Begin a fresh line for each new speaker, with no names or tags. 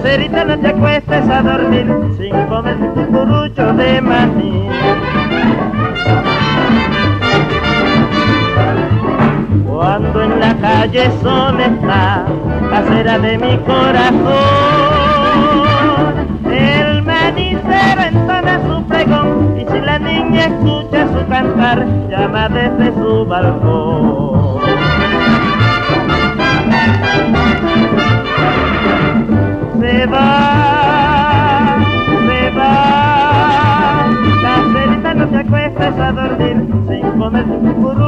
caserita, no te acuestes a dormir sin comer un cucurucho de maní. Cuando en la calle sola está, casera de mi corazón, el manicero entona su pregón, y si la niña escucha su cantar, llama desde su balcón. Se va, caserita, no te acuestes a dormir sin comer tu cucurucho